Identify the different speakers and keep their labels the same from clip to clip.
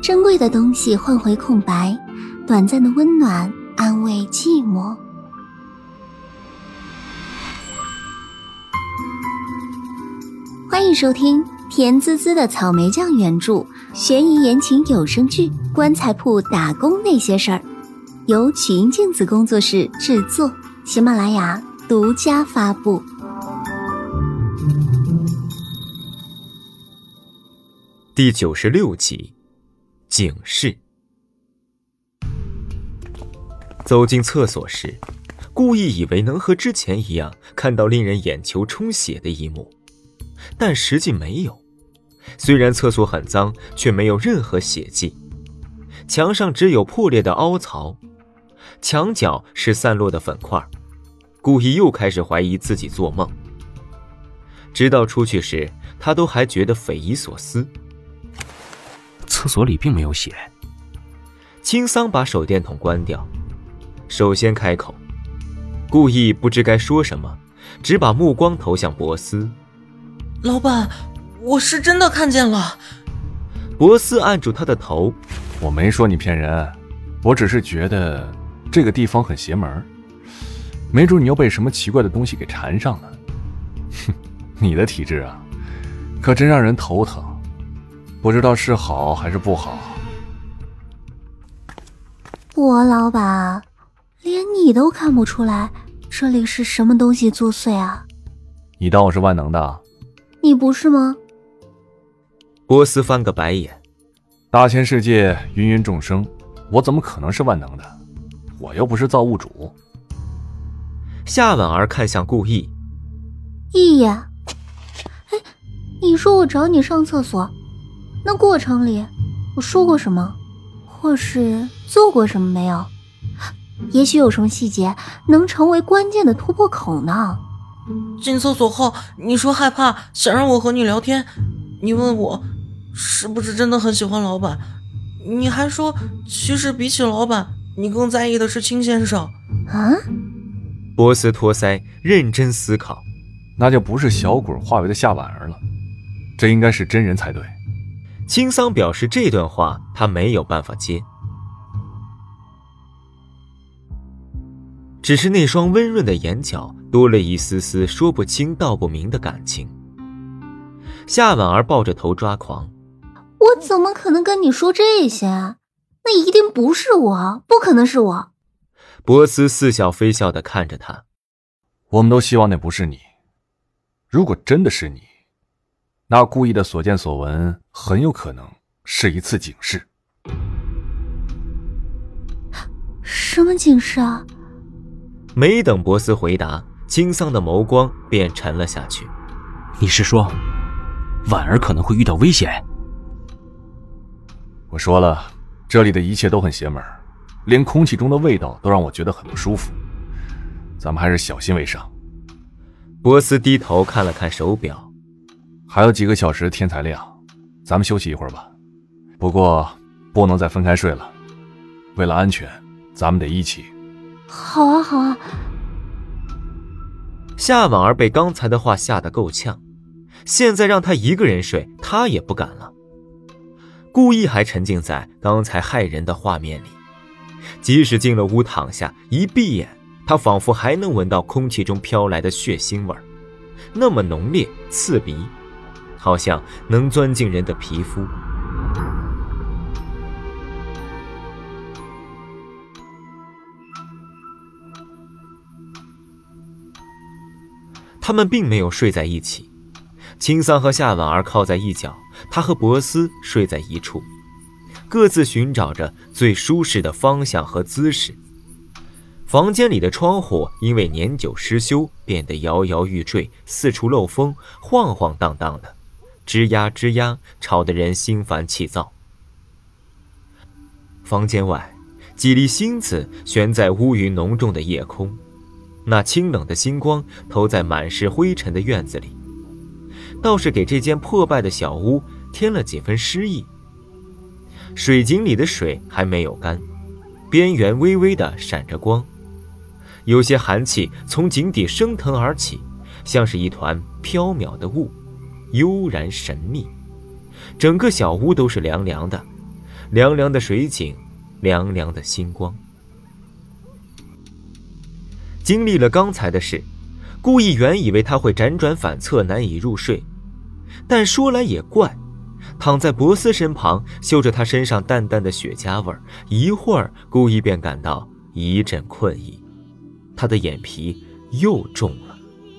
Speaker 1: 珍贵的东西换回空白，短暂的温暖安慰寂寞。欢迎收听甜滋滋的草莓酱原著悬疑言情有声剧《棺材铺打工那些事儿》，由曲音镜子工作室制作，喜马拉雅独家发布。
Speaker 2: 第96集，警示。走进厕所时，故意以为能和之前一样看到令人眼球充血的一幕，但实际没有。虽然厕所很脏，却没有任何血迹，墙上只有破裂的凹槽，墙角是散落的粉块。故意又开始怀疑自己做梦，直到出去时，他都还觉得匪夷所思。
Speaker 3: 厕所里并没有血。
Speaker 2: 青桑把手电筒关掉，首先开口，故意不知该说什么，只把目光投向博斯。
Speaker 4: 老板，我是真的看见了。
Speaker 2: 博斯按住他的头。
Speaker 5: 我没说你骗人，我只是觉得这个地方很邪门，没准你又被什么奇怪的东西给缠上了。哼，你的体质啊，可真让人头疼，不知道是好还是不好。
Speaker 1: 我老板，连你都看不出来这里是什么东西作祟啊？
Speaker 5: 你当我是万能的？
Speaker 1: 你不是吗？
Speaker 2: 波斯翻个白眼。
Speaker 5: 大千世界，芸芸众生，我怎么可能是万能的？我又不是造物主。
Speaker 2: 夏婉儿看向顾意。
Speaker 1: 意呀，你说我找你上厕所，那过程里我说过什么，或是做过什么没有？也许有什么细节能成为关键的突破口呢？
Speaker 4: 进厕所后，你说害怕，想让我和你聊天，你问我是不是真的很喜欢老板，你还说其实比起老板，你更在意的是青先生。
Speaker 1: 啊？
Speaker 2: 波斯托腮，认真思考。
Speaker 5: 那就不是小鬼化为的夏婉儿了，这应该是真人才对。
Speaker 2: 青桑表示这段话他没有办法接，只是那双温润的眼角多了一丝丝说不清道不明的感情。夏婉儿抱着头抓狂。
Speaker 1: 我怎么可能跟你说这些？那一定不是我，不可能是我。
Speaker 2: 波斯似笑非笑地看着他。
Speaker 5: 我们都希望那不是你。如果真的是你，那故意的所见所闻很有可能是一次警示。
Speaker 1: 什么警示啊？
Speaker 2: 没等博斯回答，青桑的眸光便沉了下去。
Speaker 3: 你是说婉儿可能会遇到危险？
Speaker 5: 我说了，这里的一切都很邪门，连空气中的味道都让我觉得很不舒服。咱们还是小心为上。
Speaker 2: 波斯低头看了看手表，
Speaker 5: 还有几个小时天才亮，咱们休息一会儿吧。不过不能再分开睡了，为了安全，咱们得一起。
Speaker 1: 好啊好啊。
Speaker 2: 夏婉儿被刚才的话吓得够呛，现在让他一个人睡，他也不敢了。故意还沉浸在刚才骇人的画面里，即使进了屋躺下，一闭眼，他仿佛还能闻到空气中飘来的血腥味，那么浓烈刺鼻，好像能钻进人的皮肤。他们并没有睡在一起，青桑和夏婉儿靠在一角，他和博斯睡在一处，各自寻找着最舒适的方向和姿势。房间里的窗户因为年久失修变得摇摇欲坠，四处漏风，晃晃荡荡的，吱呀吱呀，吵得人心烦气躁。房间外，几粒星子悬在乌云浓重的夜空，那清冷的星光投在满是灰尘的院子里，倒是给这间破败的小屋添了几分诗意。水井里的水还没有干，边缘微微地闪着光，有些寒气从井底升腾而起，像是一团飘渺的雾，悠然神秘。整个小屋都是凉凉的， 凉凉的水井，凉凉的星光。经历了刚才的事，顾逸原以为他会辗转反侧，难以入睡，但说来也怪，躺在博斯身旁，嗅着他身上淡淡的雪茄味，一会儿顾逸便感到一阵困意，他的眼皮又重了。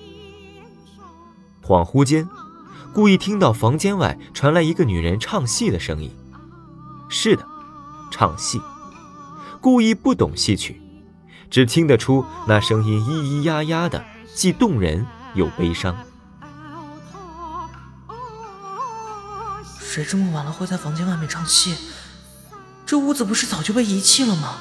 Speaker 2: 恍惚间，顾逸听到房间外传来一个女人唱戏的声音。是的，唱戏。顾逸不懂戏曲，只听得出那声音咿咿呀呀的，既动人又悲伤。
Speaker 4: 谁这么晚了会在房间外面唱戏？这屋子不是早就被遗弃了吗？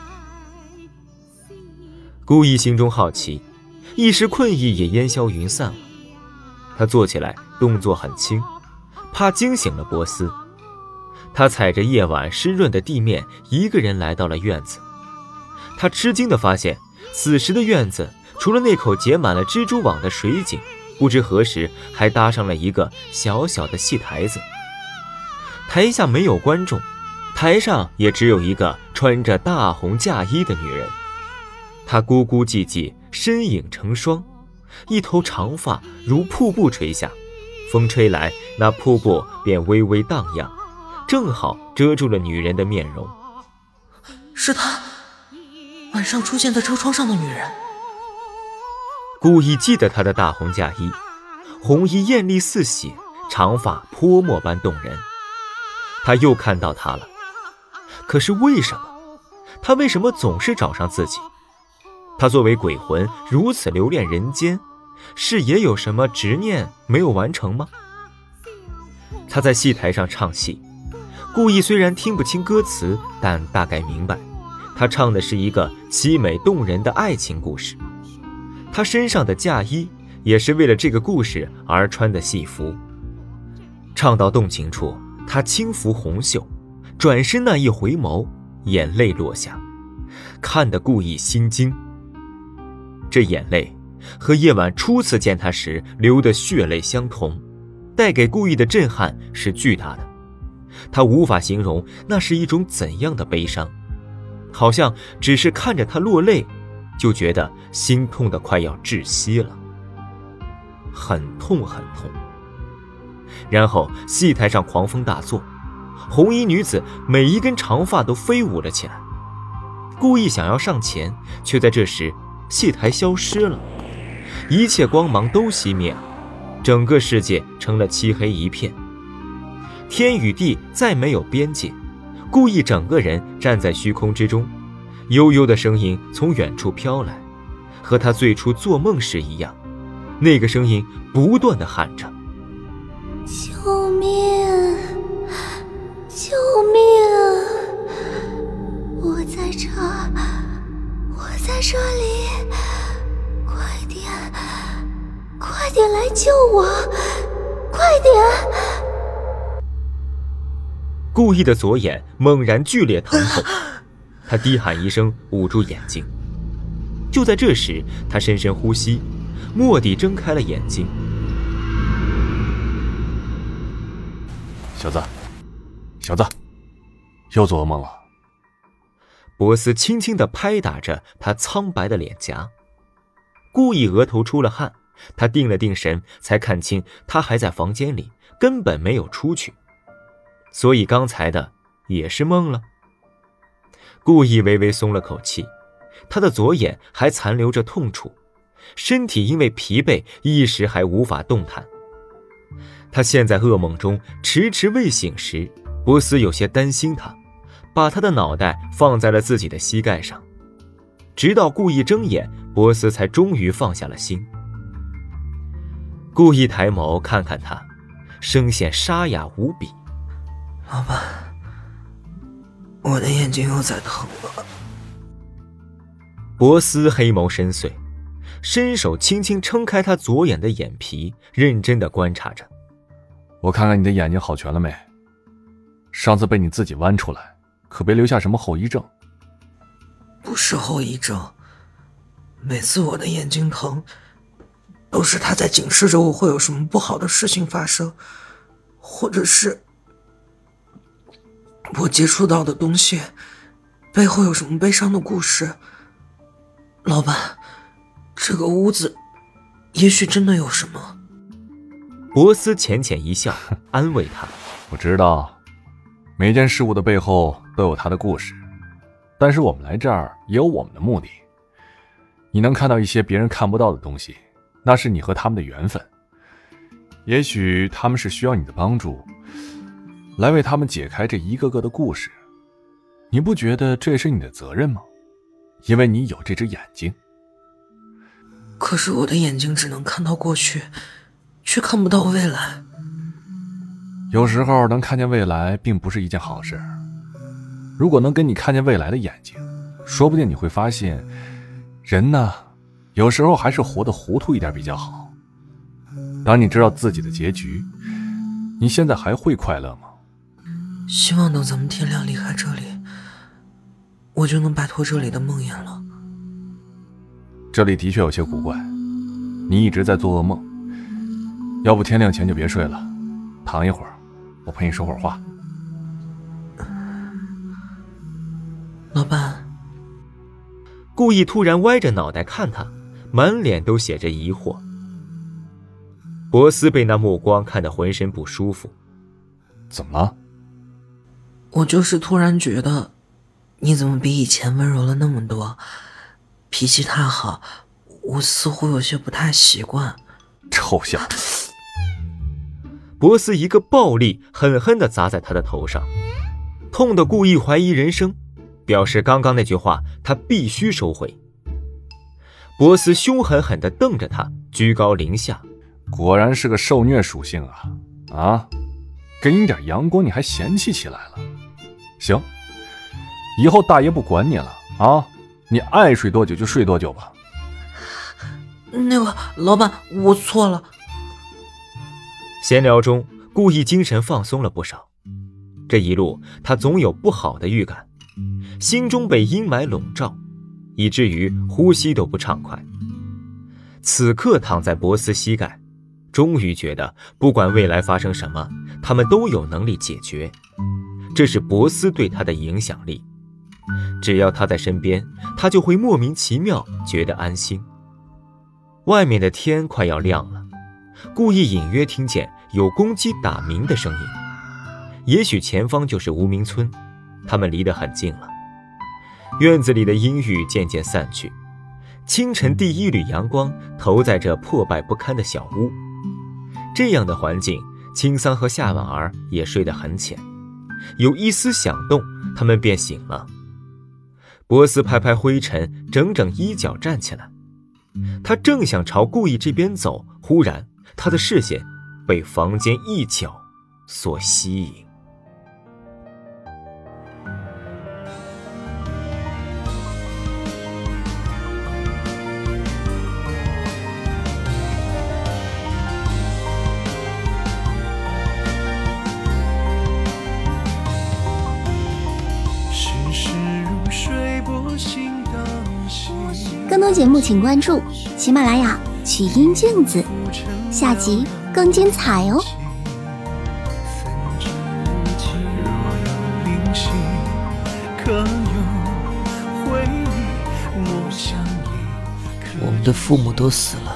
Speaker 2: 顾逸心中好奇，一时困意也烟消云散了。他坐起来，动作很轻，怕惊醒了波斯。他踩着夜晚湿润的地面，一个人来到了院子。他吃惊地发现，此时的院子除了那口结满了蜘蛛网的水井，不知何时还搭上了一个小小的戏台子。台下没有观众，台上也只有一个穿着大红嫁衣的女人。她咕咕唧唧，身影成双，一头长发如瀑布垂下，风吹来，那瀑布便微微荡漾，正好遮住了女人的面容。
Speaker 4: 是她，晚上出现在车窗上的女人。
Speaker 2: 顾逸记得她的大红嫁衣，红衣艳丽似血，长发泼墨般动人。他又看到她了，可是为什么？她为什么总是找上自己？她作为鬼魂如此留恋人间，是也有什么执念没有完成吗？她在戏台上唱戏，顾逸虽然听不清歌词，但大概明白，她唱的是一个凄美动人的爱情故事。她身上的嫁衣也是为了这个故事而穿的戏服。唱到动情处，她轻拂红袖，转身那一回眸，眼泪落下，看得顾逸心惊。这眼泪和夜晚初次见他时流的血泪相同，带给顾逸的震撼是巨大的。他无法形容那是一种怎样的悲伤，好像只是看着他落泪，就觉得心痛得快要窒息了，很痛很痛。然后戏台上狂风大作，红衣女子每一根长发都飞舞了起来。顾逸想要上前，却在这时戏台消失了，一切光芒都熄灭了，整个世界成了漆黑一片，天与地再没有边界。顾逸整个人站在虚空之中，悠悠的声音从远处飘来，和他最初做梦时一样，那个声音不断地喊着：
Speaker 1: 救命！救命！我在这儿，我在这里，快点来救我，快点！
Speaker 2: 顾逸的左眼猛然剧烈疼痛，他低喊一声，捂住眼睛。就在这时，他深深呼吸，蓦地睁开了眼睛。
Speaker 5: 小子，又做噩梦了。
Speaker 2: 博斯轻轻地拍打着他苍白的脸颊。顾逸额头出了汗，他定了定神，才看清他还在房间里，根本没有出去。所以刚才的也是梦了。顾逸微微松了口气，他的左眼还残留着痛楚，身体因为疲惫一时还无法动弹。他现在噩梦中迟迟未醒时，博斯有些担心他，把他的脑袋放在了自己的膝盖上。直到顾逸睁眼，博斯才终于放下了心。顾逸抬眸看看他，声线沙哑无比：
Speaker 4: 老板，我的眼睛又在疼了。
Speaker 2: 博斯黑眸深邃，伸手轻轻撑开他左眼的眼皮，认真地观察着。
Speaker 5: 我看看你的眼睛好全了没？上次被你自己剜出来，可别留下什么后遗症。
Speaker 4: 不是后遗症，每次我的眼睛疼，都是他在警示着我会有什么不好的事情发生，或者是我接触到的东西背后有什么悲伤的故事。老板，这个屋子也许真的有什么。
Speaker 2: 博斯浅浅一笑，安慰他。
Speaker 5: 我知道，每件事物的背后都有它的故事，但是我们来这儿也有我们的目的。你能看到一些别人看不到的东西，那是你和他们的缘分。也许他们是需要你的帮助，来为他们解开这一个个的故事。你不觉得这也是你的责任吗？因为你有这只眼睛。
Speaker 4: 可是我的眼睛只能看到过去，却看不到未来。
Speaker 5: 有时候能看见未来并不是一件好事。如果能跟你看见未来的眼睛，说不定你会发现，人呢，有时候还是活得糊涂一点比较好。当你知道自己的结局，你现在还会快乐吗？
Speaker 4: 希望等咱们天亮离开这里，我就能摆脱这里的梦魇了。
Speaker 5: 这里的确有些古怪，你一直在做噩梦。要不天亮前就别睡了，躺一会儿，我陪你说会儿话。
Speaker 4: 老板，
Speaker 2: 故意突然歪着脑袋看他，满脸都写着疑惑。博斯被那目光看得浑身不舒服。
Speaker 5: 怎么了？
Speaker 4: 我就是突然觉得，你怎么比以前温柔了那么多，脾气太好，我似乎有些不太习惯。
Speaker 5: 臭小子！
Speaker 2: 博斯一个暴力狠狠地砸在他的头上，痛得故意怀疑人生，表示刚刚那句话他必须收回。博斯凶狠狠地瞪着他，居高临下。
Speaker 5: 果然是个受虐属性啊！给你点阳光你还嫌弃起来了。行，以后大爷不管你了啊，你爱睡多久就睡多久吧。
Speaker 4: 那个老板，我错了。
Speaker 2: 闲聊中，故意精神放松了不少。这一路他总有不好的预感，心中被阴霾笼罩，以至于呼吸都不畅快。此刻躺在博斯膝盖，终于觉得不管未来发生什么，他们都有能力解决。这是博斯对他的影响力，只要他在身边，他就会莫名其妙觉得安心。外面的天快要亮了，故意隐约听见有公鸡打鸣的声音，也许前方就是无名村，他们离得很近了。院子里的阴郁渐渐散去，清晨第一缕阳光投在这破败不堪的小屋。这样的环境，青桑和夏婉儿也睡得很浅，有一丝响动，他们便醒了。博斯拍拍灰尘，整整衣角站起来。他正想朝故意这边走，忽然他的视线被房间一角所吸引。
Speaker 1: 更多节目请关注喜马拉雅曲音镜子，下集更精彩哦。
Speaker 4: 我们的父母都死了，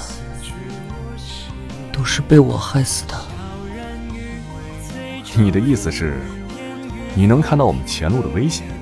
Speaker 4: 都是被我害死的。
Speaker 5: 你的意思是，你能看到我们前路的危险？